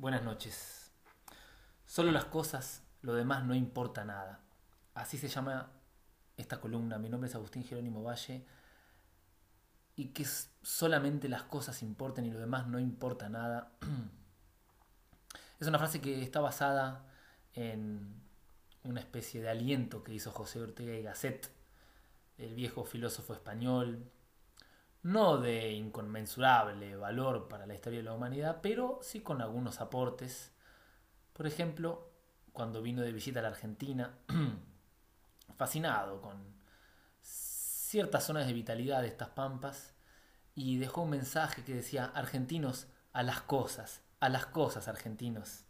Buenas noches. Solo las cosas, lo demás no importa nada. Así se llama esta columna. Mi nombre es Agustín Jerónimo Valle. Y que solamente las cosas importen y lo demás no importa nada. Es una frase que está basada en una especie de aliento que hizo José Ortega y Gasset, el viejo filósofo español, no de inconmensurable valor para la historia de la humanidad, pero sí con algunos aportes. Por ejemplo, cuando vino de visita a la Argentina, fascinado con ciertas zonas de vitalidad de estas pampas, y dejó un mensaje que decía: argentinos, a las cosas argentinos.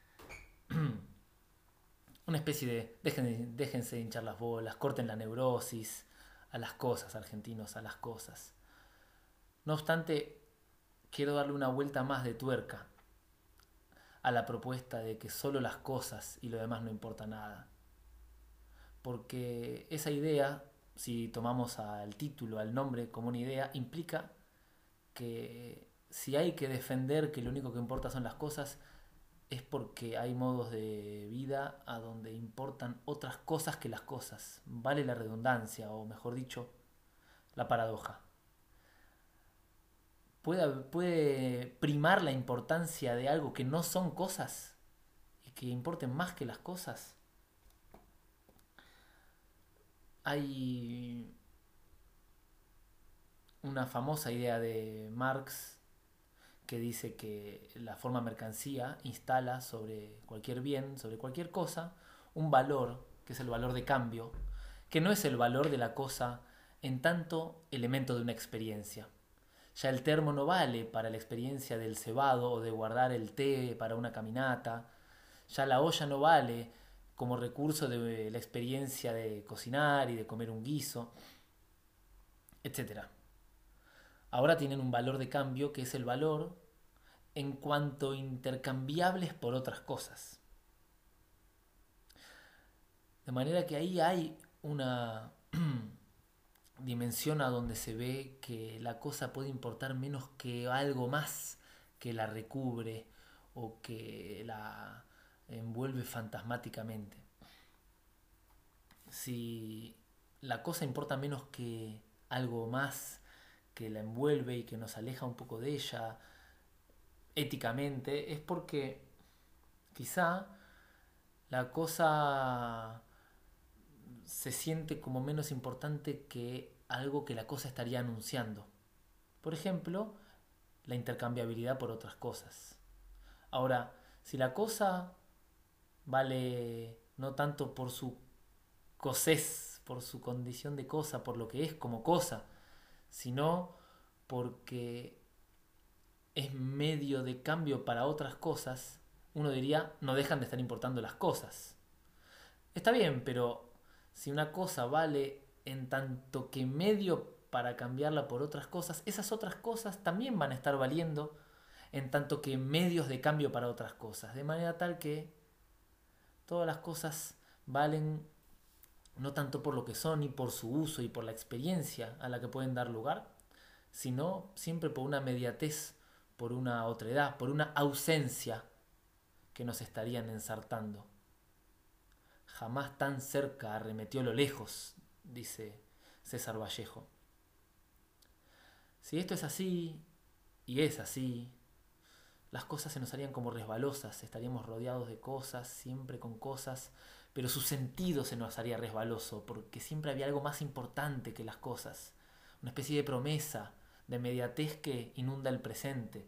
Una especie de déjense de hinchar las bolas, corten la neurosis, a las cosas argentinos, a las cosas. No obstante, quiero darle una vuelta más de tuerca a la propuesta de que solo las cosas y lo demás no importa nada. Porque esa idea, si tomamos al título, al nombre como una idea, implica que si hay que defender que lo único que importa son las cosas, es porque hay modos de vida a donde importan otras cosas que las cosas. Vale la redundancia, o mejor dicho, la paradoja. ¿Puede primar la importancia de algo que no son cosas y que importen más que las cosas? Hay una famosa idea de Marx que dice que la forma mercancía instala sobre cualquier bien, sobre cualquier cosa, un valor, que es el valor de cambio, que no es el valor de la cosa en tanto elemento de una experiencia. Ya el termo no vale para la experiencia del cebado o de guardar el té para una caminata. Ya la olla no vale como recurso de la experiencia de cocinar y de comer un guiso, etcétera. Ahora tienen un valor de cambio que es el valor en cuanto intercambiables por otras cosas. De manera que ahí hay una dimensión a donde se ve que la cosa puede importar menos que algo más que la recubre o que la envuelve fantasmáticamente. Si la cosa importa menos que algo más que la envuelve y que nos aleja un poco de ella éticamente, es porque quizá la cosa se siente como menos importante que algo que la cosa estaría anunciando. Por ejemplo, la intercambiabilidad por otras cosas. Ahora, si la cosa vale no tanto por su cosez, por su condición de cosa, por lo que es como cosa, sino porque es medio de cambio para otras cosas, uno diría, no dejan de estar importando las cosas. Está bien, pero si una cosa vale en tanto que medio para cambiarla por otras cosas, esas otras cosas también van a estar valiendo en tanto que medios de cambio para otras cosas. De manera tal que todas las cosas valen no tanto por lo que son y por su uso y por la experiencia a la que pueden dar lugar, sino siempre por una mediatez, por una otredad, por una ausencia que nos estarían ensartando. Jamás tan cerca arremetió lo lejos, dice César Vallejo. Si esto es así, y es así, las cosas se nos harían como resbalosas, estaríamos rodeados de cosas, siempre con cosas, pero su sentido se nos haría resbaloso, porque siempre había algo más importante que las cosas, una especie de promesa, de inmediatez que inunda el presente,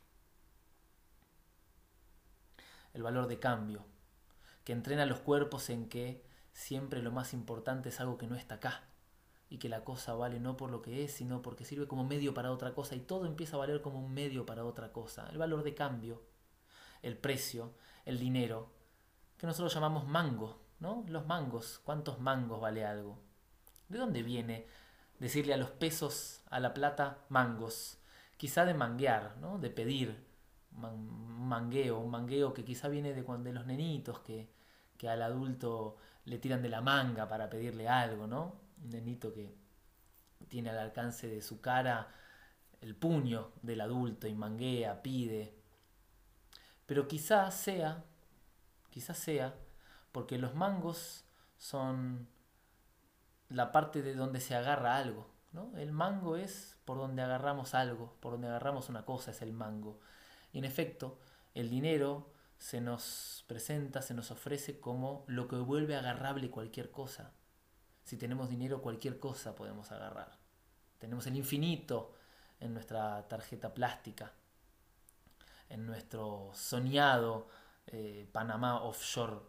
el valor de cambio, que entrena a los cuerpos en que siempre lo más importante es algo que no está acá, y que la cosa vale no por lo que es, sino porque sirve como medio para otra cosa, y todo empieza a valer como un medio para otra cosa. El valor de cambio, el precio, el dinero, que nosotros llamamos mango, ¿no? Los mangos, ¿cuántos mangos vale algo? ¿De dónde viene decirle a los pesos, a la plata, mangos? Quizá de manguear, ¿no? De pedir un mangueo que quizá viene de los nenitos que al adulto le tiran de la manga para pedirle algo, ¿no? Un nenito que tiene al alcance de su cara el puño del adulto y manguea, pide. Pero quizás sea, porque los mangos son la parte de donde se agarra algo, ¿no? El mango es por donde agarramos algo, por donde agarramos una cosa, es el mango. Y en efecto, el dinero se nos presenta, se nos ofrece como lo que vuelve agarrable cualquier cosa. Si tenemos dinero, cualquier cosa podemos agarrar. Tenemos el infinito en nuestra tarjeta plástica, en nuestro soñado Panamá offshore.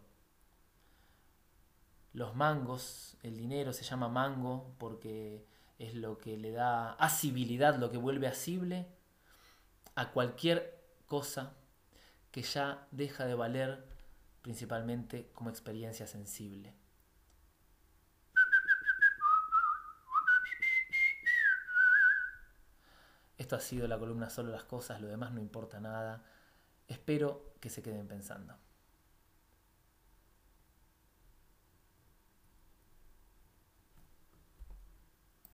Los mangos, el dinero se llama mango porque es lo que le da asibilidad, lo que vuelve asible a cualquier cosa que ya deja de valer principalmente como experiencia sensible. Esto ha sido la columna Solo las cosas, lo demás no importa nada. Espero que se queden pensando.